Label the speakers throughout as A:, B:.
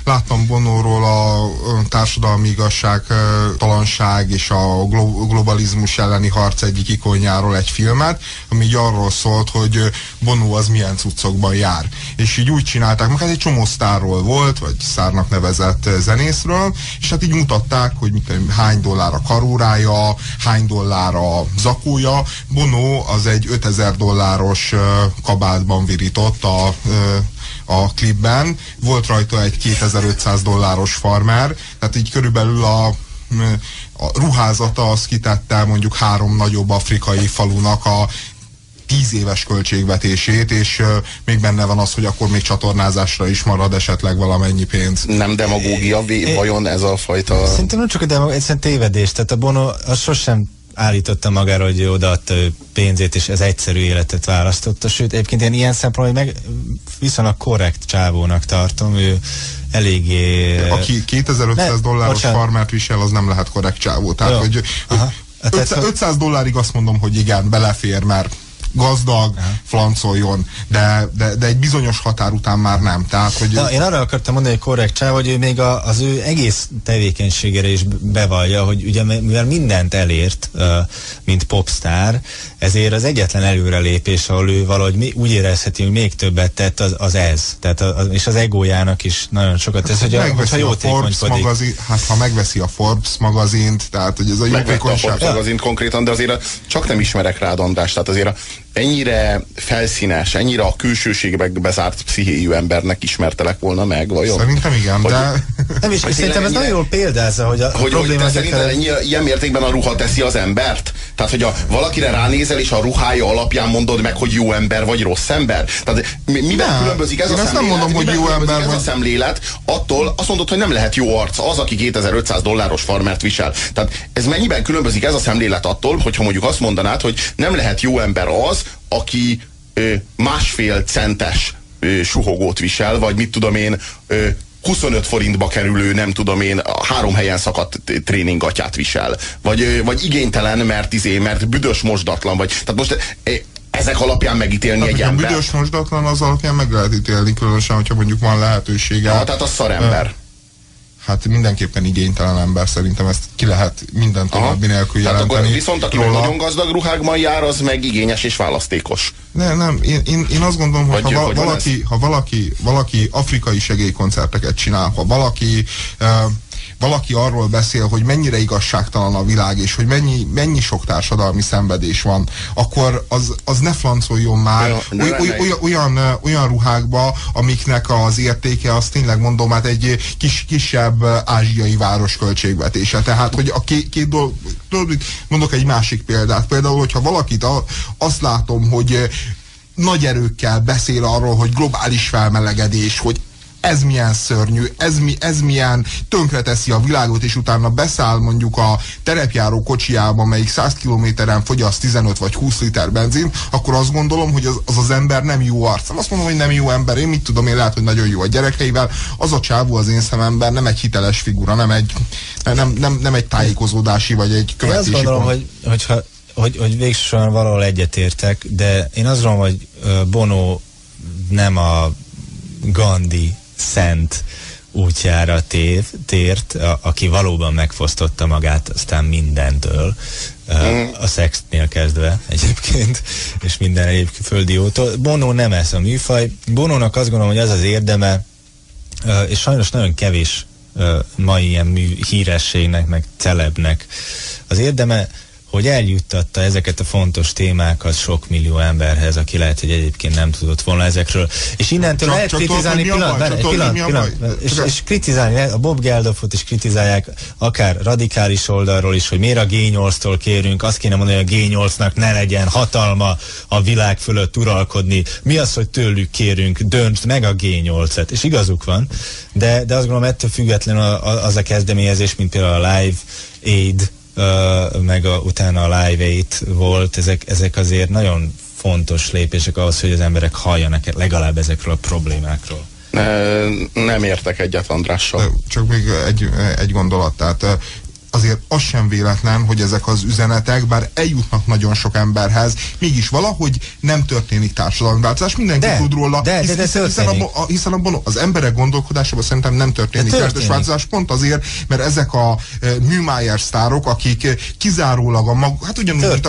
A: láttam Bonóról a társadalmi igazságtalanság és a globalizmus elleni harc egyik ikonjáról egy filmet, ami így arról szólt, hogy Bono az milyen cuccokban jár. És így úgy csinálták, meg hát egy csomó sztárról volt, vagy sztárnak nevezett zenészről, és hát így mutatták, hogy hány dollár a karórája, hány dollár a zakója. Bono az egy $5000 kabátban virított a klipben, volt rajta egy $2500 farmer, tehát így körülbelül a ruházata az kitette mondjuk 3 nagyobb afrikai falunak a 10 éves költségvetését, és még benne van az, hogy akkor még csatornázásra is marad esetleg valamennyi pénz.
B: Nem demagógia vajon ez a fajta...
C: Szerintem nem csak a demagógia, egyszerűen tévedés. Tehát a Bono az sosem állította magára, hogy odaadta pénzét, és ez egyszerű életet választotta. Sőt, egyébként én ilyen szempontból meg viszonylag korrekt csávónak tartom. Ő eléggé...
A: Aki $2500 farmert visel, az nem lehet korrekt csávó. Tehát, hogy $500 azt mondom, hogy igen, belefér, mert gazdag, flancoljon, de egy bizonyos határ után már nem. Tehát, hogy
C: én arra akartam mondani, hogy korrekt csáv, hogy ő még az ő egész tevékenységére is bevallja, hogy ugye mivel mindent elért, mint popstar, ezért az egyetlen előrelépés, ahol ő valahogy úgy érezheti, hogy még többet tett, az ez. Tehát és az egójának is nagyon sokat tesz, hogyha jótékonykodik.
A: Hát ha megveszi a Forbes magazint, tehát hogy ez a jótékonyság.
B: A Forbes magazint konkrétan, de azért csak nem ismerek rád, András, tehát azért ennyire felszínes, ennyire a külsőségbe bezárt pszichéjű embernek ismertelek volna meg, vajon?
A: Szerintem igen, de...
C: Nem is, szerintem ez nagyon jól példázza, hogy a probléma...
B: Hogy szerinted ilyen mértékben a ruha teszi az embert? Tehát, hogy valakire ránézel, és a ruhája alapján mondod meg, hogy jó ember vagy rossz ember? Tehát miben különbözik ez a szemlélet?
A: Nem mondom, hogy jó ember
B: vagy. Ez a szemlélet attól azt mondod, hogy nem lehet jó arc az, aki $2500 farmert visel. Tehát ez mennyiben különbözik ez a szemlélet attól, hogyha mondjuk azt mondanád, hogy nem lehet jó ember az, aki 1,5 centes suhogót visel, vagy mit tudom én, 25 forintba kerülő, nem tudom én, 3 helyen szakadt tréningatját visel. Vagy igénytelen, mert büdös mosdatlan, vagy. Tehát most ezek alapján megítélni egy ember.
A: Büdös mosdatlan, az alapján meg lehet ítélni, különösen, hogyha mondjuk van lehetősége.
B: Tehát a szarember.
A: Hát mindenképpen igénytelen ember, szerintem ezt ki lehet minden további nélkül jelenteni.
B: Tehát akkor viszont aki meg nagyon gazdag ruhákban jár, az meg igényes és választékos.
A: Nem, én azt gondolom, hogy ha valaki afrikai segélykoncerteket csinál, ha valaki arról beszél, hogy mennyire igazságtalan a világ, és hogy mennyi sok társadalmi szenvedés van, akkor az ne flancoljon már olyan ruhákba, amiknek az értéke, azt tényleg mondom, hát egy kisebb ázsiai város költségvetése. Tehát, hogy a két dolog, mondok egy másik példát. Például, hogyha valakit azt látom, hogy nagy erőkkel beszél arról, hogy globális felmelegedés, hogy ez milyen szörnyű, ez milyen tönkreteszi a világot, és utána beszáll mondjuk a terepjáró kocsijába, melyik 100 kilométeren fogyaszt 15 vagy 20 liter benzin, akkor azt gondolom, hogy az ember nem jó arc. Azt mondom, hogy nem jó ember, én mit tudom, én lehet, hogy nagyon jó a gyerekeivel. Az a csávó az én szememben nem egy hiteles figura, nem egy tájékozódási vagy egy követési.
C: Én azt gondolom, hogy végsősorban valahol egyetértek, de én azt gondolom, hogy Bono nem a Gandhi szent útjára tért, aki valóban megfosztotta magát aztán mindentől, a szexnél kezdve egyébként, és minden egyéb földi jótól. Bono nem ez a műfaj. Bonónak azt gondolom, hogy az az érdeme, és sajnos nagyon kevés mai ilyen hírességnek, meg celebnek az érdeme, hogy eljuttatta ezeket a fontos témákat sok millió emberhez, aki lehet, hogy egyébként nem tudott volna ezekről. És innentől lehet kritizálni, és kritizálni, a Bob Geldofot is kritizálják, akár radikális oldalról is, hogy miért a G8-tól kérünk, azt kéne mondani, hogy a G8-nak ne legyen hatalma a világ fölött uralkodni. Mi az, hogy tőlük kérünk, döntsd meg a G8-et. És igazuk van, de azt gondolom, ettől függetlenül az a kezdeményezés, mint például a Live Aid, meg utána a Live Aid volt, ezek azért nagyon fontos lépések ahhoz, hogy az emberek halljanak legalább ezekről a problémákról.
B: Nem értek egyet Andrással.
A: Csak még egy gondolat, tehát azért az sem véletlen, hogy ezek az üzenetek, bár eljutnak nagyon sok emberhez, mégis valahogy nem történik társadalomváltozás. Mindenki tud róla, hiszen abban az emberek gondolkodásában szerintem nem történik társadalomváltozás, pont azért, mert ezek a műmájer sztárok, akik kizárólag hát ugyanúgy, mint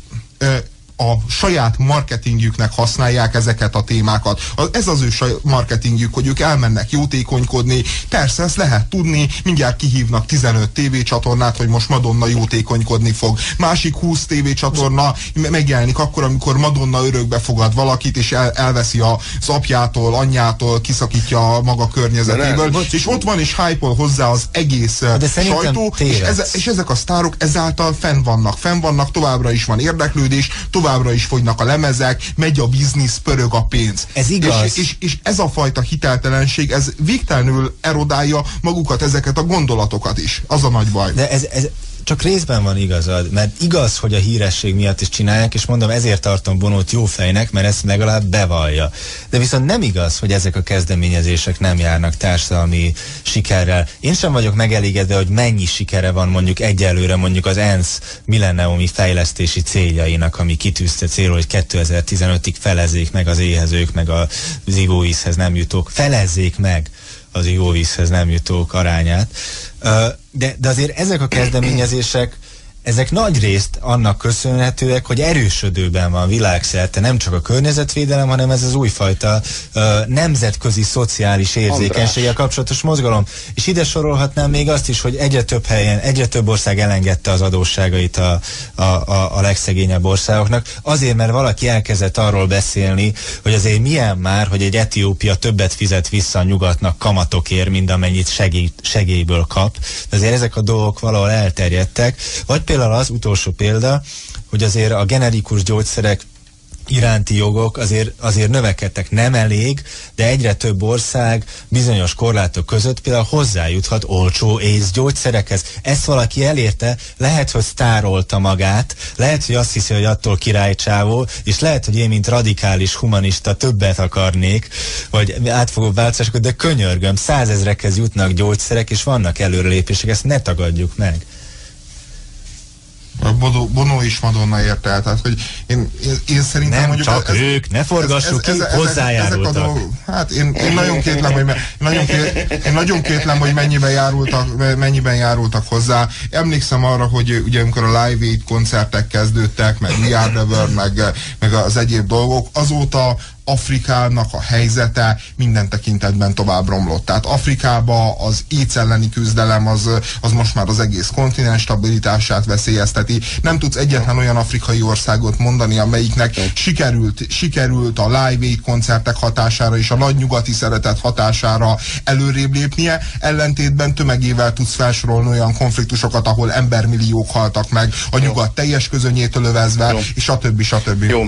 A: a saját marketingjüknek használják ezeket a témákat. Ez az ő marketingjük, hogy ők elmennek jótékonykodni. Persze, ezt lehet tudni, mindjárt kihívnak 15 tévécsatornát, hogy most Madonna jótékonykodni fog. Másik 20 tévécsatorna megjelenik akkor, amikor Madonna örökbe fogad valakit, és elveszi az apjától, anyjától, kiszakítja a maga környezetéből, és ott van, és hype-ol hozzá az egész sajtó, és ezek a sztárok ezáltal fenn vannak, továbbra is van érdeklődés, továbbra is fogynak a lemezek, megy a biznisz, pörög a pénz.
C: Ez igaz.
A: És ez a fajta hiteltelenség, ez végtelenül erodálja magukat, ezeket a gondolatokat is. Az a nagy baj.
C: De ez csak részben van igazad, mert igaz, hogy a híresség miatt is csinálják, és mondom, ezért tartom Bonót jó fejnek, mert ezt legalább bevallja. De viszont nem igaz, hogy ezek a kezdeményezések nem járnak társadalmi sikerrel. Én sem vagyok megelégedve, hogy mennyi sikere van mondjuk egyelőre mondjuk az ENSZ milleniumi fejlesztési céljainak, ami kitűzte célul, hogy 2015-ig felezzék meg az éhezők, meg az ivóvízhez nem jutók. Felezzék meg az ivóvízhez nem jutók arányát. De azért ezek a kezdeményezések, ezek nagy részt annak köszönhetőek, hogy erősödőben van világszerte nem csak a környezetvédelem, hanem ez az újfajta nemzetközi szociális érzékenységgel kapcsolatos mozgalom. És ide sorolhatnám még azt is, hogy egyre több helyen, egyre több ország elengedte az adósságait a legszegényebb országoknak, azért, mert valaki elkezdett arról beszélni, hogy azért milyen már, hogy egy Etiópia többet fizet vissza a nyugatnak kamatokért, mint amennyit segélyből kap. De azért ezek a dolgok valahol elterjedtek. Vagy például az utolsó példa, hogy azért a generikus gyógyszerek iránti jogok azért növekedtek. Nem elég, de egyre több ország bizonyos korlátok között például hozzájuthat olcsó AIDS gyógyszerekhez. Ezt valaki elérte, lehet, hogy sztárolta magát, lehet, hogy azt hiszi, hogy attól királycsávó, és lehet, hogy én, mint radikális humanista többet akarnék, vagy átfogó változásokat, de könyörgöm, 100 000-ekhez jutnak gyógyszerek, és vannak előrelépések, ezt ne tagadjuk meg.
A: Bono is Madonna érte el, tehát hogy én szerintem
C: nem mondjuk... Nem csak ők, ne forgassuk ki, hozzájárultak.
A: Hát én nagyon kétlem, hogy mennyiben járultak hozzá. Emlékszem arra, hogy ugye amikor a Live Aid koncertek kezdődtek, meg We Are The World, meg az egyéb dolgok, azóta Afrikának a helyzete minden tekintetben tovább romlott. Tehát Afrikában az AIDS elleni küzdelem az most már az egész kontinens stabilitását veszélyezteti. Nem tudsz egyetlen olyan afrikai országot mondani, amelyiknek sikerült a Live Aid koncertek hatására és a nagy nyugati szeretet hatására előrébb lépnie. Ellentétben tömegével tudsz felsorolni olyan konfliktusokat, ahol embermilliók haltak meg, a nyugat teljes közönyétől övezve, és stb.
B: Jó.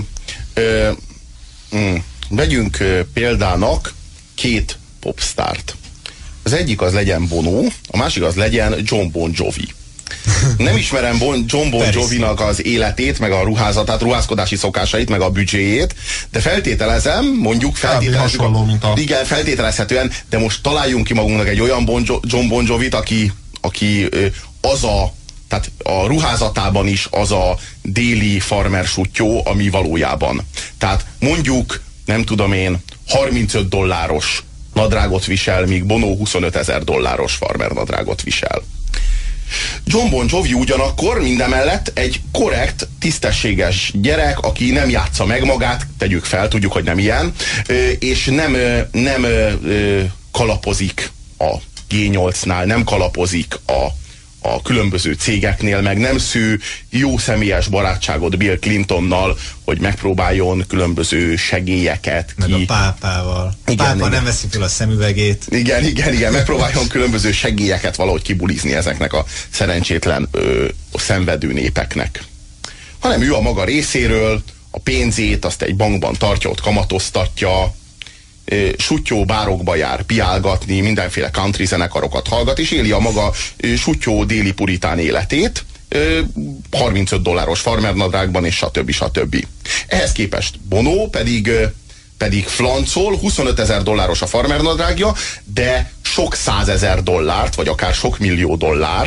B: Vegyünk példának 2 popstárt. Az egyik az legyen Bono, a másik az legyen John Bon Jovi. Nem ismerem John Bon Jovinak az életét, meg a ruházatát, ruházkodási szokásait, meg a büdzséjét, de feltételezem, mondjuk feltételezhetően, de most találjunk ki magunknak egy olyan John Bon Jovit, aki tehát a ruházatában is az a déli farmer sutyó, ami valójában. Tehát mondjuk, nem tudom én, $35 nadrágot visel, míg Bono $25,000 farmer nadrágot visel. John Bon Jovi ugyanakkor mindemellett egy korrekt, tisztességes gyerek, aki nem játsza meg magát, tegyük fel, tudjuk, hogy nem ilyen, és nem kalapozik a G8-nál, nem kalapozik a különböző cégeknél, meg nem szű jó személyes barátságot Bill Clintonnal, hogy megpróbáljon különböző segélyeket
C: meg a pápával. A pápa nem veszi fel a szemüvegét.
B: Igen, megpróbáljon különböző segélyeket valahogy kibulizni ezeknek a szerencsétlen szenvedő népeknek. Hanem ő a maga részéről a pénzét azt egy bankban tartja, ott kamatoztatja, sutyó bárokba jár piálgatni, mindenféle country zenekarokat hallgat, és éli a maga sutyó déli puritán életét, $35 farmernadrágban, és stb. Ehhez képest Bono pedig flancol, $25,000 a farmernadrágja, de sok $100,000, vagy akár sok $1 millió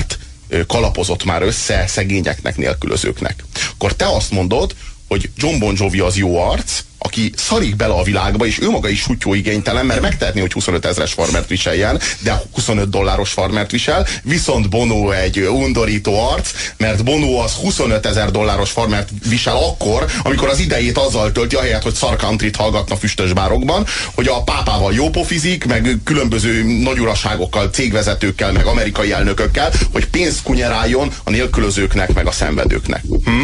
B: kalapozott már össze szegényeknek, nélkülözőknek. Akkor te azt mondod, hogy John Bon Jovi az jó arc, aki szarik bele a világba, és ő maga is sutyóigénytelen, mert megtehetné, hogy 25 000-es farmert viseljen, de $25 farmert visel, viszont Bono egy undorító arc, mert Bono az $25 000 farmert visel akkor, amikor az idejét azzal tölti, ahelyett, hogy szar countryt hallgatna füstös bárokban, hogy a pápával jópofizik, meg különböző nagyuraságokkal, cégvezetőkkel, meg amerikai elnökökkel, hogy pénzt kunyeráljon a nélkülözőknek, meg a szenvedőknek.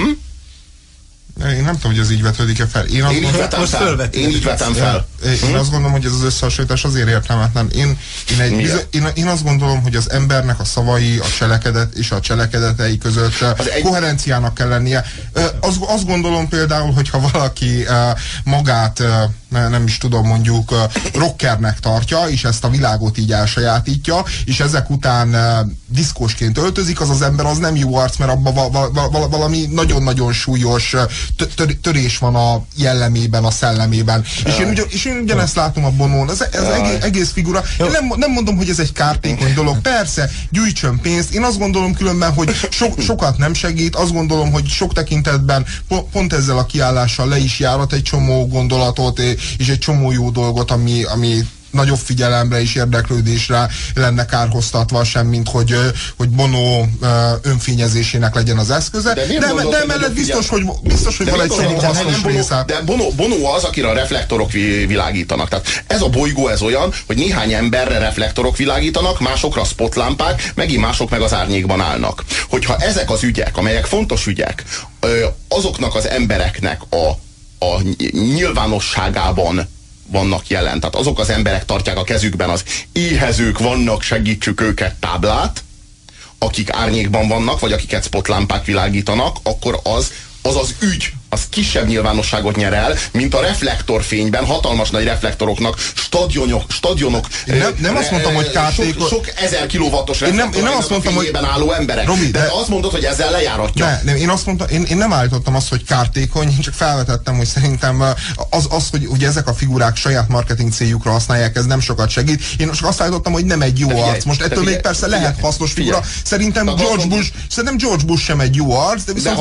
A: Én nem tudom, hogy ez így vetődik-e fel. Én
B: így vetem fel.
A: Én azt gondolom, hogy ez az összehasonlítás azért értelmetlen. Én azt gondolom, hogy az embernek a szavai, a cselekedet és a cselekedetei között koherenciának kell lennie. Azt gondolom például, hogyha valaki magát, nem is tudom, mondjuk rockernek tartja, és ezt a világot így elsajátítja, és ezek után diszkósként öltözik, az ember az nem jó arc, mert abban valami nagyon-nagyon súlyos törés van a jellemében, a szellemében. És én ugyanezt látom a Bonón. Ez egész figura. Én nem mondom, hogy ez egy kártékony dolog. Persze, gyűjtsön pénzt. Én azt gondolom különben, hogy sokat nem segít. Azt gondolom, hogy sok tekintetben pont ezzel a kiállással le is járat egy csomó gondolatot, és egy csomó jó dolgot, ami nagyobb figyelemre és érdeklődésre lenne kárhoztatva sem, mint hogy Bono önfényezésének legyen az eszköze. De emellett biztos, hogy van egy csomó hasznos része.
B: De Bono az, akire a reflektorok világítanak. Tehát ez a bolygó ez olyan, hogy néhány emberre reflektorok világítanak, másokra spotlámpák, megint mások meg az árnyékban állnak. Hogyha ezek az ügyek, amelyek fontos ügyek, azoknak az embereknek a nyilvánosságában vannak jelen. Tehát azok az emberek tartják a kezükben az éhezők vannak, segítsük őket táblát, akik árnyékban vannak, vagy akiket spotlámpák világítanak, akkor az ügy, az kisebb nyilvánosságot nyer el, mint a reflektorfényben, hatalmas nagy reflektoroknak, stadionok
A: nem azt mondtam, hogy kártékony.
B: Sok 1000 kilowattos reflektoroknak fényében álló emberek. Robi, de azt mondod, hogy ezzel lejáratja.
A: Én nem állítottam azt, hogy kártékony, én csak felvetettem, hogy szerintem hogy ezek a figurák saját marketing céljukra használják, ez nem sokat segít. Én csak azt állítottam, hogy nem egy jó arc. Most ettől még persze lehet hasznos figura. Szerintem George Bush sem egy jó arc, de viszont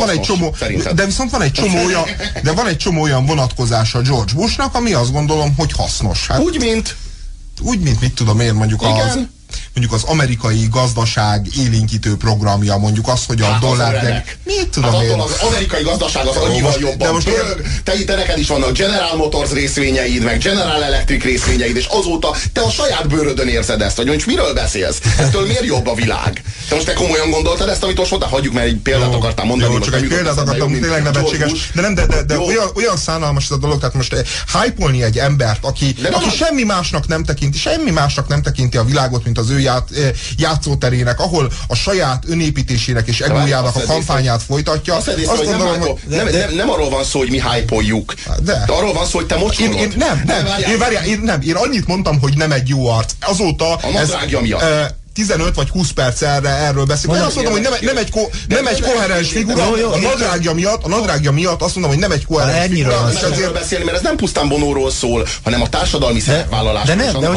A: van egy csomó olyan vonatkozása George Bushnak, ami azt gondolom, hogy hasznos. Hát, úgy, mint mit tudom én, mondjuk az amerikai gazdaság élénkítő programja, mondjuk az, hogy a dollár... Mit tudom én?
B: Az amerikai gazdaság az annyival jobban te neked is vannak General Motors részvényeid, meg General Electric részvényeid, és azóta te a saját bőrödön érzed ezt, hogy most miről beszélsz? Ettől miért jobb a világ? Te most te komolyan gondoltad ezt, amit most mondtál? Hagyjuk, mert egy példát akartál mondani.
A: Jó, csak egy példát akartam, tényleg nevetséges. De olyan szánalmas ez a dolog, tehát most hype-olni egy embert, aki semmi másnak nem tekinti a világot, mint az ő játszóterének, ahol a saját önépítésének és egójának a kampányát folytatja. Azt gondolom, hogy...
B: Nem arról van szó, hogy mi hype-oljuk. De arról van szó, hogy te mocsolod.
A: Én annyit mondtam, hogy nem egy jó arc. Azóta...
B: A nadrágja miatt.
A: 15 vagy 20 perc erről beszélünk. Én azt mondom, hogy nem egy koherens figura. A nadrágja miatt azt mondom, hogy nem egy koherens figura.
B: És ezért beszélni, mert ez nem pusztán Bonóról szól, hanem a társadalmi szerepvállalásról.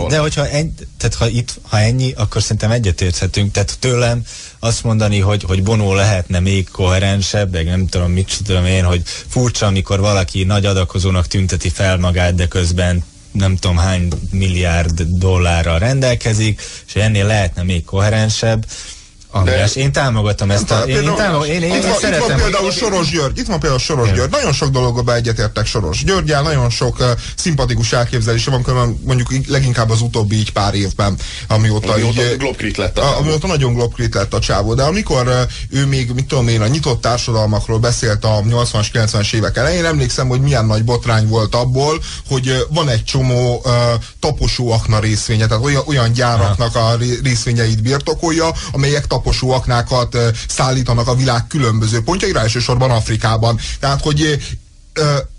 C: Ha ennyi, akkor szerintem egyetérthetünk. Tehát tőlem azt mondani, hogy Bono lehetne még koherensebb, meg nem tudom, mit tudom én, hogy furcsa, amikor valaki nagy adakozónak tünteti fel magát, de közben nem tudom hány milliárd dollárral rendelkezik, és ennél lehetne még koherensebb. András, én támogatom ezt a... Én
A: szeretem. Itt van például Soros György. Nagyon sok dologban egyetértek Soros Györgyel, nagyon sok szimpatikus elképzelése van, mondjuk leginkább az utóbbi így pár évben, amióta nagyon globkrit lett a csávó. De amikor ő még, mit tudom én, a nyitott társadalmakról beszélt a 80-as, 90-es évek elején, emlékszem, hogy milyen nagy botrány volt abból, hogy van egy csomó taposó akna részvénye, tehát olyan gyáraknak a részvényeit birtokolja, amelyek taposó aknákat szállítanak a világ különböző pontjaira, elsősorban Afrikában. Tehát, hogy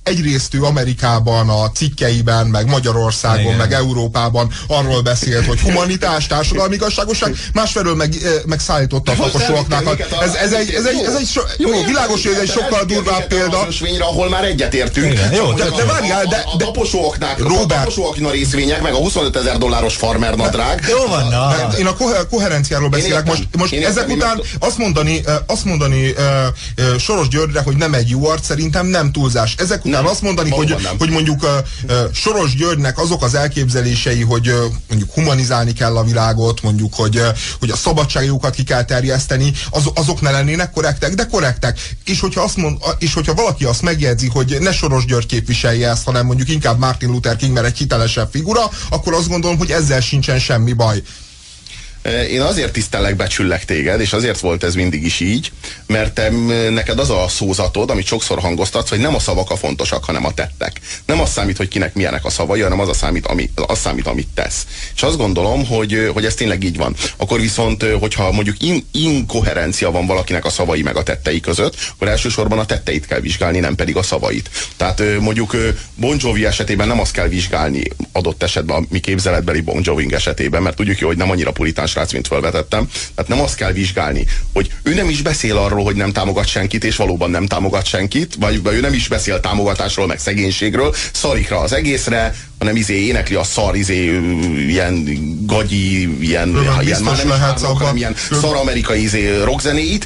A: egyrészt ő Amerikában a cikkeiben, meg Magyarországon, igen, meg Európában arról beszélt, hogy humanitás, társadalmi igazságosság, másfelől meg szállította a taposóaknak. Ez egy jó, világos, hogy ez egy sokkal durvább példa.
B: Ahol már egyetértünk.
A: Jó, de várjál,
B: a taposóaknak részvények, meg a $25 000 farmer nadrág.
C: Jó van,
A: én a koherenciáról beszélek. Most ezek után azt mondani Soros Györgyre, hogy nem egy jó arc, szerintem nem túlzás. Ezek után azt mondani, hogy mondjuk Soros Györgynek azok az elképzelései, hogy mondjuk humanizálni kell a világot, mondjuk, hogy a szabadságjogokat ki kell terjeszteni, azok ne lennének korrektek, de korrektek. És hogyha valaki azt megjegyzi, hogy ne Soros György képviselje ezt, hanem mondjuk inkább Martin Luther King, mert egy hitelesebb figura, akkor azt gondolom, hogy ezzel sincsen semmi baj.
B: Én azért tisztellek, becsüllek téged, és azért volt ez mindig is így, mert neked az a szózatod, amit sokszor hangoztatsz, hogy nem a szavak a fontosak, hanem a tettek. Nem az számít, hogy kinek milyenek a szavai, hanem az számít, amit tesz. És azt gondolom, hogy ez tényleg így van. Akkor viszont, hogyha mondjuk inkoherencia van valakinek a szavai meg a tettei között, akkor elsősorban a tetteit kell vizsgálni, nem pedig a szavait. Tehát mondjuk Bon Jovi esetében nem azt kell vizsgálni adott esetben a mi képzeletbeli Bon Jovi esetében, mert tudjuk jó, hogy nem annyira puritán srác, mint felvetettem. Tehát nem azt kell vizsgálni, hogy ő nem is beszél arról, hogy nem támogat senkit, és valóban nem támogat senkit, vagy ő nem is beszél támogatásról, meg szegénységről, szarikra az egészre, hanem énekli a szar, ilyen gagyi, ilyen már nem is házak, hanem ilyen szar-amerikai rockzenéit,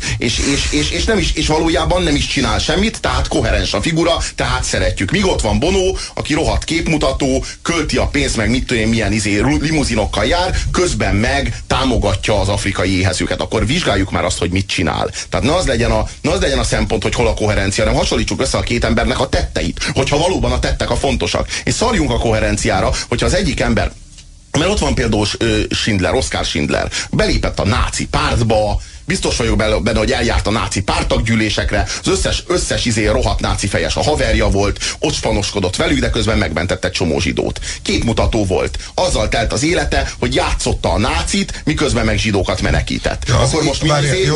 B: és valójában nem is csinál semmit, tehát koherens a figura, tehát szeretjük. Míg ott van Bono, aki rohadt képmutató, költi a pénzt, meg mit tudom, milyen limuzinokkal jár, közben meg támogatja az afrikai éhezőket. Akkor vizsgáljuk már azt, hogy mit csinál. Tehát ne az legyen a szempont, hogy hol a koherencia, hanem hasonlítsuk össze a két embernek a tetteit, hogyha valóban a tettek a fontosak. És szarjunk a koherenciára, hogyha az egyik ember, mert ott van például Oskar Schindler, belépett a náci pártba, biztos vagyok benne, hogy eljárt a náci párttaggyűlésekre, az összes rohadt náci fejes a haverja volt, ott spanoskodott velük, de közben megmentett egy csomó zsidót. Képmutató volt. Azzal telt az élete, hogy játszotta a nácit, miközben meg zsidókat menekített.
A: Ja, akkor most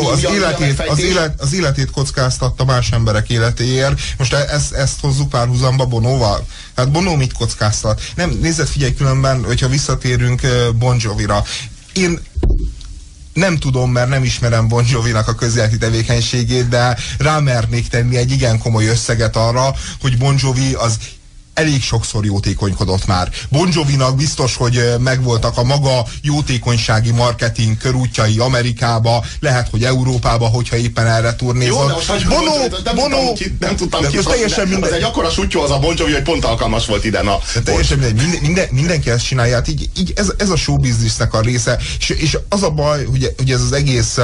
A: az életét kockáztatta más emberek életéért. Most ezt hozzuk párhuzamba Bonóval. Hát Bono mit kockáztat? Nem, nézzet, figyelj, különben, hogyha visszatérünk Bon Jovira. Én nem tudom, mert nem ismerem Bon Jovinak a közéleti tevékenységét, de rámernék tenni egy igen komoly összeget arra, hogy Bon Jovi az elég sokszor jótékonykodott már. Bon Jovinak biztos, hogy megvoltak a maga jótékonysági marketing körútjai Amerikába, lehet, hogy Európába, hogyha éppen erre turnézol.
B: Jó, de most nem tudtam ki, teljesen mindegy. Az egy akkora sutyó az a Bon Jovi, hogy pont alkalmas volt ide.
A: Teljesen mindegy, mindenki ezt csinálja. Hát így ez a showbiznisznek a része. És az a baj, hogy ez az egész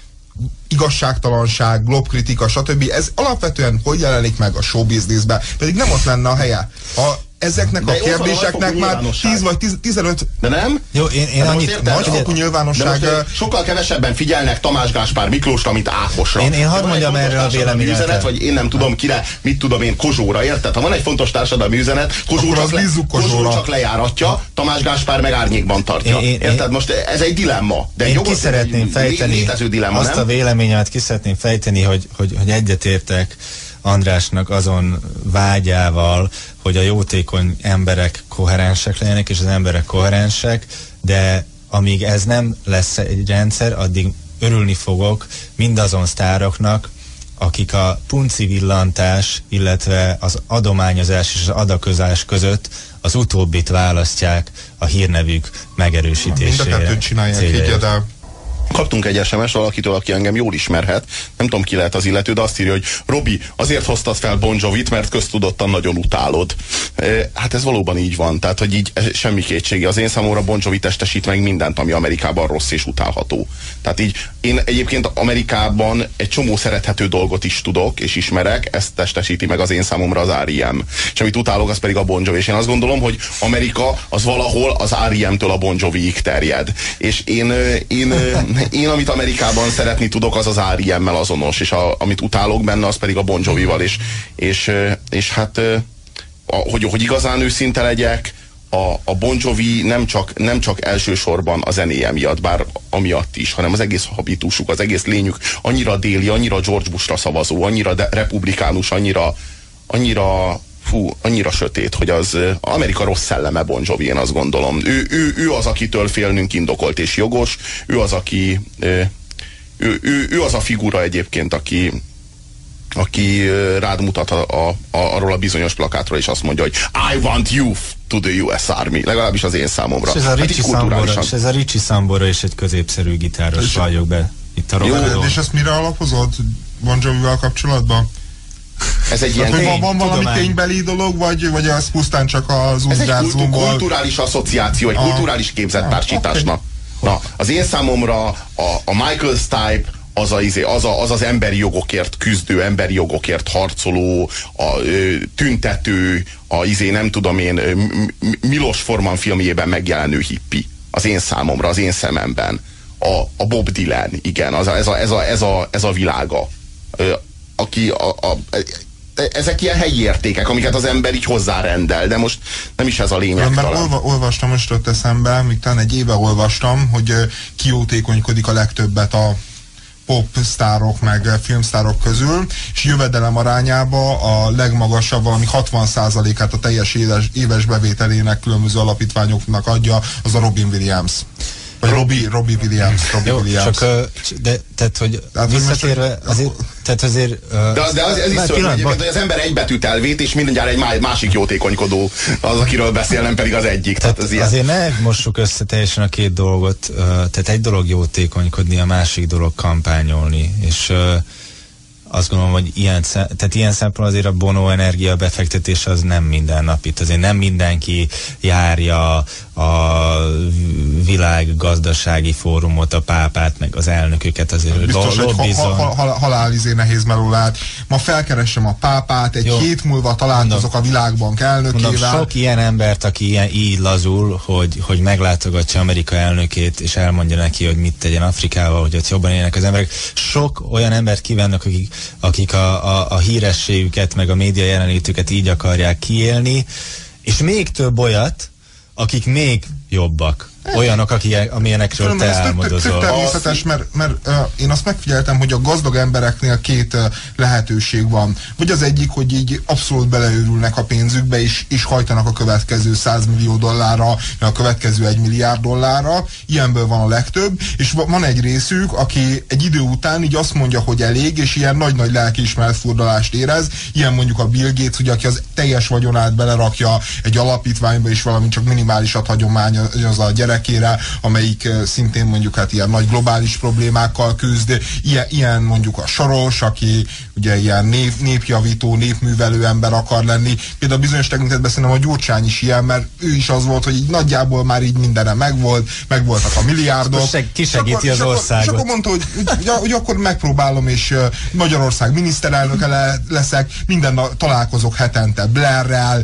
A: igazságtalanság, globkritika, stb. Ez alapvetően hogy jelenik meg a showbizniszben, pedig nem ott lenne a helye. Ezeknek a kérdéseknek már 10 vagy 15...
B: De nem?
C: Jó, én annyit...
A: Nagyfokú nyilvánosság...
B: Sokkal kevesebben figyelnek Tamás Gáspár Miklósra, mint Ákosra.
C: Én hadd mondjam erre a véleményet.
B: Vagy én nem tudom kire, mit tudom én, Kozsóra, érted? Ha van egy fontos társadalmi üzenet, Kozsó csak lejáratja, Tamás Gáspár meg árnyékban tartja. Érted? Most ez egy dilemma. De
C: én ki szeretném fejteni azt a véleményemet, ki szeretném fejteni, hogy egyetértek Andrásnak azon vágyával, hogy a jótékony emberek koherensek legyenek, és az emberek koherensek, de amíg ez nem lesz egy rendszer, addig örülni fogok mindazon sztároknak, akik a punci villantás, illetve az adományozás és az adakozás között az utóbbit választják a hírnevük megerősítésére.
A: Mind a kettőt csinálják, de...
B: Kaptunk egy SMS valakitől, aki engem jól ismerhet, nem tudom ki lehet az illető, de azt írja, hogy Robi, azért hoztad fel Bon Jovit, mert köztudottan nagyon utálod. Hát ez valóban így van, tehát hogy így semmi kétsége. Az én számomra Bon Jovi testesít meg mindent, ami Amerikában rossz és utálható. Tehát így én egyébként Amerikában egy csomó szerethető dolgot is tudok és ismerek, ezt testesíti meg az én számomra az R.E.M. És amit utálok, az pedig a Bon Jovi. És én azt gondolom, hogy Amerika az valahol az R.E.M.-től a Bon Joviig terjed. És én, amit Amerikában szeretni tudok, az az R.E.M.-mel azonos, és amit utálok benne, az pedig a Bon Jovival, és hát, hogy igazán őszinte legyek, a Bon Jovi nem csak elsősorban a zenéje miatt, bár amiatt is, hanem az egész habitusuk, az egész lényük annyira déli, annyira George Bushra szavazó, annyira republikánus, annyira annyira sötét, hogy az Amerika rossz szelleme Bon Jovi, én azt gondolom. Ő az, akitől félnünk indokolt és jogos, ő az, aki ő az a figura egyébként, aki rád mutat arról a bizonyos plakátról, és azt mondja, hogy I want you to the US Army. Legalábbis az én számomra. És
C: ez a Richie Sambora is egy középszerű gitáros, vagyok be itt a rockadó.
A: És ezt mire alapozod Bon Jovival kapcsolatban?
B: Ez egy ilyen
A: van valami ténybeli dolog, vagy ez pusztán csak az
B: univerzumból? Ez egy kulturális asszociáció, egy kulturális képzettársításnak. Okay. Na, az én számomra a Michael Stipe az emberi jogokért küzdő, emberi jogokért harcoló, a tüntető, nem tudom én, Milos Forman filmjében megjelenő hippi. Az én számomra, az én szememben. A Bob Dylan, igen, ez a világa. Ezek ilyen helyi értékek, amiket az ember így hozzárendel, de most nem is ez a lényeg.
A: Mert olvastam, most jött eszembe, még talán egy éve olvastam, hogy kijótékonykodik a legtöbbet a popsztárok meg filmsztárok közül, és jövedelem arányába a legmagasabb, valami 60%-át a teljes éves bevételének különböző alapítványoknak adja, az a Robin Williams. Vagy Robbie Williams.
C: Tehát, hogy visszatérve, azért...
B: De ez is szörnyű egyébként, hogy az ember egy betűt elvét, és mindjárt egy másik jótékonykodó az, akiről beszél, nem pedig az egyik.
C: Tehát azért ne mossuk össze teljesen a két dolgot. Tehát egy dolog jótékonykodni, a másik dolog kampányolni. És azt gondolom, hogy ilyen szempontból azért a Bono energia befektetése az nem mindennapi. Azért nem mindenki járja a világgazdasági fórumot, a pápát, meg az elnököket, azért
A: biztos, hogy halálizé nehéz meló lehet. Ma felkeresem a pápát, egy hét múlva találkozok a Világbank elnökével.
C: Mondom, sok ilyen embert, aki így lazul, hogy meglátogatja Amerika elnökét, és elmondja neki, hogy mit tegyen Afrikával, hogy ott jobban élnek az emberek. Sok olyan embert kívánnak, akik a hírességüket, meg a média jelenlétüket így akarják kiélni, és még több olyat, akik még jobbak. Olyanok, amilyenekről te álmodozol.
A: Természetes, mert én azt megfigyeltem, hogy a gazdag embereknél két lehetőség van. Vagy az egyik, hogy így abszolút beleőrülnek a pénzükbe, és hajtanak a következő $100 millió, a következő $1 milliárd. Ilyenből van a legtöbb, és van egy részük, aki egy idő után így azt mondja, hogy elég, és ilyen nagy-nagy lelkiismeret furdalást érez. Ilyen mondjuk a Bill Gates, ugye, aki az teljes vagyonát belerakja egy alapítványba, és valami csak minimálisat hagyományoz a gyerekére, amelyik szintén mondjuk hát ilyen nagy globális problémákkal küzd. Ilyen mondjuk a Soros, aki ugye ilyen népjavító, népművelő ember akar lenni. Például bizonyos tekintetben szerintem a Gyurcsány is ilyen, mert ő is az volt, hogy így nagyjából már így mindenre megvoltak a milliárdok.
C: Kisegíti az országot.
A: És akkor mondta, hogy akkor megpróbálom, és Magyarország miniszterelnöke leszek, minden nap találkozok hetente Blairrel,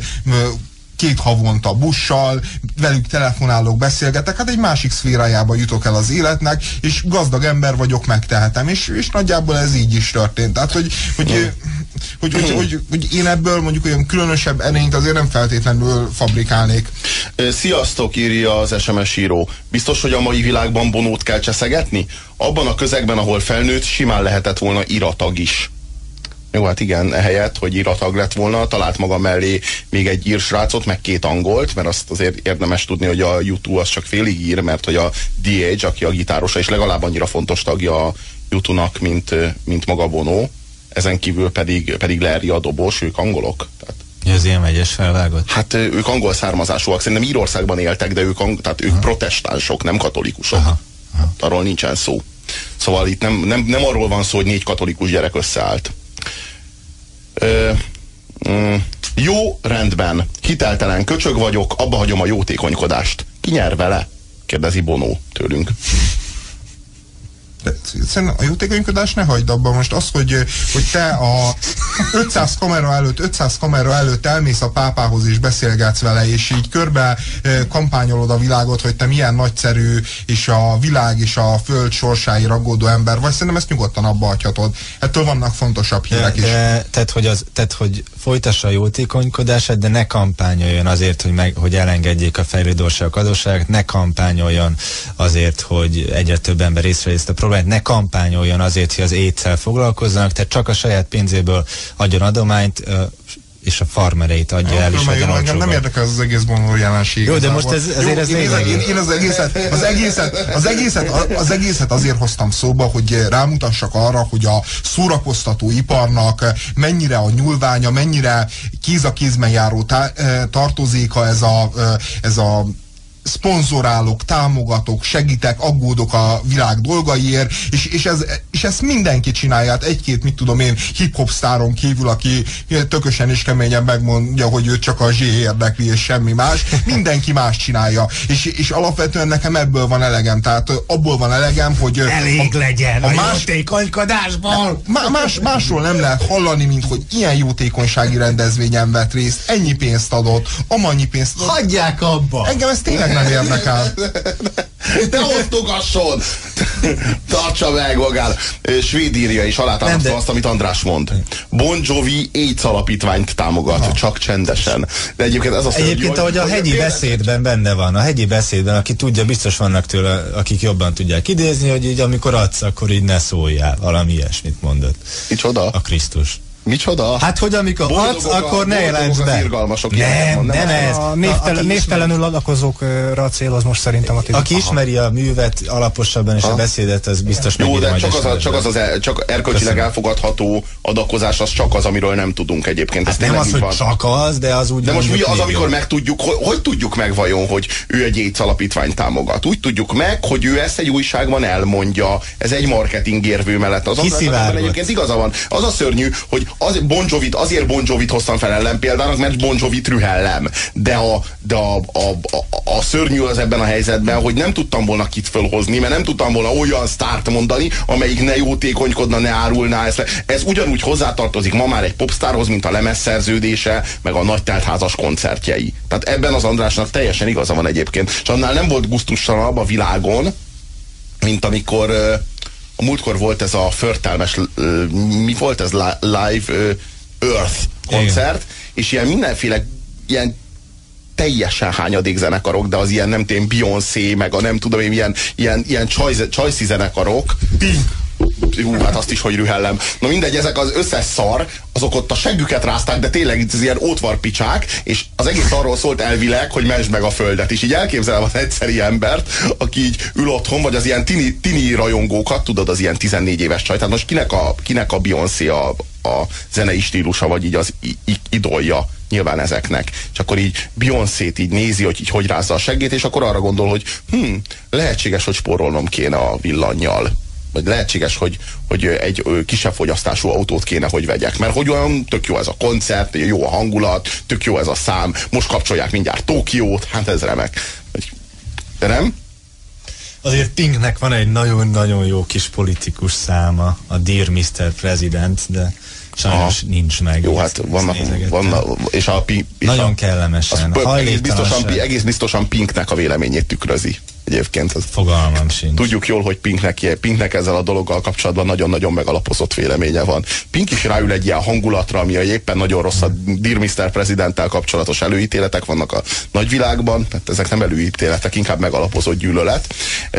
A: 2 havonta Bush-sal, velük telefonálok, beszélgetek, hát egy másik szférájába jutok el az életnek, és gazdag ember vagyok, megtehetem, és nagyjából ez így is történt. Tehát, hogy én ebből mondjuk olyan különösebb erényt azért nem feltétlenül fabrikálnék.
B: Sziasztok, írja az SMS író. Biztos, hogy a mai világban Bonót kell cseszegetni? Abban a közegben, ahol felnőtt, simán lehetett volna iratag is. Jó, hát igen, ehelyett, hogy iratag lett volna, talált maga mellé még egy írsrácot, meg 2 angolt, mert azt azért érdemes tudni, hogy a U2 az csak félig ír, mert hogy a D.H., aki a gitárosa, és legalább annyira fontos tagja a U2-nak, mint maga Bono, ezen kívül pedig Larry a dobos, ők angolok.
C: Tehát ez ilyen megyes felvágott?
B: Hát ők angol származásúak, szerintem Írországban éltek, de ők protestánsok, nem katolikusok. Aha. Arról nincsen szó. Szóval itt nem arról van szó, hogy 4 katolikus gyerek összeállt. Jó, rendben. Hiteltelen köcsög vagyok, abba hagyom a jótékonykodást. Ki nyer vele? Kérdezi Bono tőlünk.
A: De szerintem a jótékonykodást ne hagyd abba. Most az, hogy te a 500 kamera előtt elmész a pápához és beszélgetsz vele, és így körbe kampányolod a világot, hogy te milyen nagyszerű, és a világ és a föld sorsáért aggódó ember vagy, szerintem ezt nyugodtan abba hagyhatod. Ettől vannak fontosabb hírek is.
C: Tehát, hogy folytassa a jótékonykodását, de ne kampányoljon azért, hogy elengedjék a fejlődő országok adósságát, ne kampányoljon azért, hogy egyre több ember észrevesz a problémát, ne kampányoljon azért, hogy az AIDS-szel foglalkozzanak, tehát csak a saját pénzéből adjon adományt. és a farmereit adja el, és
A: engem nem érdekel az egész Bono jelenség.
C: Jó, de most azért ez lényeg.
A: Én az egészet azért hoztam szóba, hogy rámutassak arra, hogy a szórakoztató iparnak mennyire a nyúlványa, mennyire kéz a kézben járó tartozéka ez a szponzorálok, támogatok, segítek, aggódok a világ dolgaiért, és ezt mindenki csinálja. Hát egy-két, mit tudom én, hip-hop sztáron kívül, aki tökösen és keményen megmondja, hogy őt csak a zsé érdekli, és semmi más. Mindenki más csinálja. És alapvetően nekem ebből van elegem. Tehát abból van elegem, hogy...
D: Elég legyen a jótékonykodásból!
A: Másról nem lehet hallani, mint hogy ilyen jótékonysági rendezvényen vett részt, ennyi pénzt adott, amannyi pénzt adott.
D: Hagyják abba!
A: Engem ez tényleg nem érdekel.
B: De osztogasson! Tartsa meg magát! Svéd írja is alátámasztva azt, amit András mond. Bon Jovi AIDS alapítványt támogat, csak csendesen. De egyébként ez a szörnyű,
C: egyébként, ahogy a hegyi beszédben benne van, a hegyi beszédben, aki tudja, biztos vannak tőle, akik jobban tudják idézni, hogy így amikor adsz, akkor így ne szóljál. Valami ilyesmit mondott.
B: Micsoda?
C: A Krisztus.
B: Micsoda?
C: Hát, hogy amikor adsz, akkor ne jelents be. Nem ez.
D: A névtelenül adakozókra céloz most szerintem a
C: Aki ismeri a művet alaposabban és a beszédet, az biztos megírja.
B: Jó, de csak erkölcsileg elfogadható adakozás, az csak az, amiről nem tudunk egyébként.
C: Hát nem az, hogy csak az, de az úgy.
B: De most mi az, amikor megtudjuk, hogy tudjuk meg vajon, hogy ő egy AIDS alapítványt támogat? Úgy tudjuk meg, hogy ő ezt egy újságban elmondja. Ez egy marketing érvő mellett. Az egyébként igaza van. Az a szörnyű, hogy azért Bon Jovit hoztam fel ellenpéldának, mert Bon Jovit rühellem. De a szörnyű az ebben a helyzetben, hogy nem tudtam volna kit fölhozni, mert nem tudtam volna olyan sztárt mondani, amelyik ne jótékonykodna, ne árulná ezt le. Ez ugyanúgy hozzátartozik ma már egy popstárhoz, mint a lemezszerződése, meg a nagy teltházas koncertjei. Tehát ebben az Andrásnak teljesen igaza van egyébként. És annál nem volt gusztustalanabb a világon, mint amikor a múltkor volt ez a förtelmes, mi volt ez? Live Earth koncert, és ilyen mindenféle ilyen teljesen hányadék zenekarok, de az ilyen nem tudom, Beyoncé, meg a nem tudom én, ilyen Choice zenekarok. Hát azt is, hogy rühellem. Na mindegy, ezek az összes szar, azok ott a seggüket rázták, de tényleg ez ilyen ótvarpicsák, és az egész arról szólt elvileg, hogy mentsd meg a földet. És így elképzelem az egyszeri embert, aki így ül otthon, vagy az ilyen tini rajongókat, tudod, az ilyen 14 éves csaj. Tehát most kinek a Beyoncé a zenei stílusa, vagy így az idolja nyilván ezeknek. És akkor így Beyoncét így nézi, hogy rázza a seggét, és akkor arra gondol, hogy lehetséges, hogy spórolnom kéne a villannyal. Vagy lehetséges, hogy egy kisebb fogyasztású autót kéne, hogy vegyek. Mert hogy olyan tök jó ez a koncert, jó a hangulat, tök jó ez a szám, most kapcsolják mindjárt Tokiót, hát ez remek. De nem?
C: Azért Pinknek van egy nagyon-nagyon jó kis politikus száma, a Dear Mr. President, de sajnos nincs meg.
B: Jó, hát vannak és
C: nagyon kellemesen.
B: Egész biztosan Pinknek a véleményét tükrözi. Egyébként
C: fogalmam sincs.
B: Tudjuk jól, hogy Pinknek ezzel a dologgal kapcsolatban nagyon-nagyon megalapozott véleménye van. Pink is ráül egy ilyen hangulatra, ami éppen nagyon rossz, a Dear Mr. Presidenttel kapcsolatos előítéletek vannak a nagyvilágban, tehát ezek nem előítéletek, inkább megalapozott gyűlölet.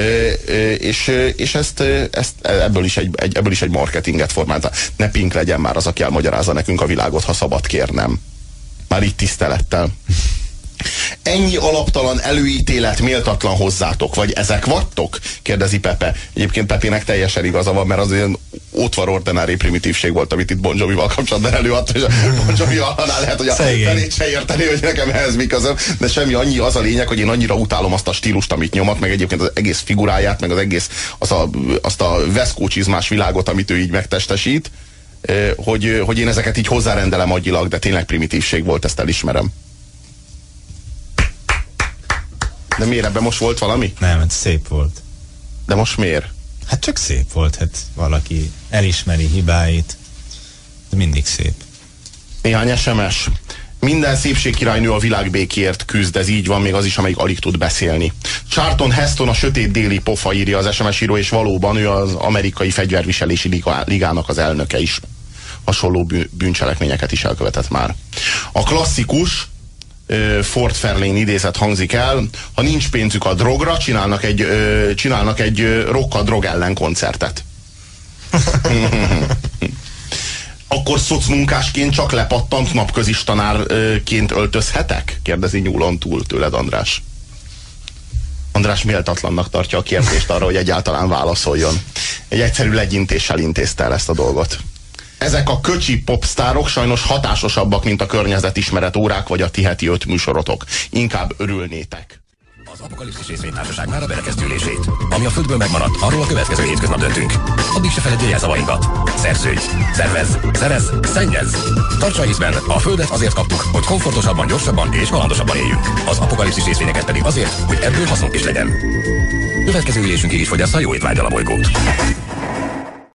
B: És ebből is egy marketinget formálta. Ne Pink legyen már az, aki elmagyarázza nekünk a világot, ha szabad kérnem. Már itt tisztelettel. Ennyi alaptalan előítélet méltatlan hozzátok, vagy ezek vagytok? Kérdezi Pepe. Egyébként Pepének teljesen igaza van, mert az olyan ótvar ordinári primitívség volt, amit itt Bon Jovival kapcsolatban előadta, és a Bon Jovi alhanál lehet, hogy a felét se érteni, hogy nekem ehhez mi közöm, de semmi, annyi az a lényeg, hogy én annyira utálom azt a stílust, amit nyomat, meg egyébként az egész figuráját, meg az egész azt a veszkócsizmás világot, amit ő így megtestesít, hogy én ezeket így hozzárendelem agyilag, de tényleg primitívség volt, ezt elismerem. De miért, ebben most volt valami?
C: Nem, hát szép volt.
B: De most miért?
C: Hát csak szép volt, hát valaki elismeri hibáit. De mindig szép.
B: Néhány SMS. Minden szépségkirálynő a világbékért küzd, ez így van, még az is, amelyik alig tud beszélni. Charlton Heston a sötét déli pofa, írja az SMS író, és valóban ő az amerikai fegyverviselési ligának az elnöke is. Hasonló bűncselekményeket is elkövetett már. A klasszikus Ford Fairlane idézet hangzik el: ha nincs pénzük a drogra, csinálnak egy rock a drog ellen koncertet. A akkor szocmunkásként csak lepattant napközis tanárként öltözhetek? Kérdezi nyúlon túl tőled András. András méltatlannak tartja a kérdést arra, hogy egyáltalán válaszoljon. Egy egyszerű legyintéssel intézte el ezt a dolgot. Ezek a köcsi popstárok sajnos hatásosabbak, mint a környezetismeret órák vagy a ti heti 5 műsorotok. Inkább örülnétek.
E: Az Apokalipszis részvénytársaság már a berekeztülését. Ami a földből megmaradt, arról a következő hétköznap döntünk. Addig se feledj jelszavainkat. Szerződj, szervezz, szerezz, szennyezz. Tartsa észben, a földet azért kaptuk, hogy komfortosabban, gyorsabban és kalandosabban éljünk. Az Apokalipszis részvényeket pedig azért, hogy ebből hasznunk is legyen. Következő ülésünkig is fogyassza jó étvággyal a bolygót.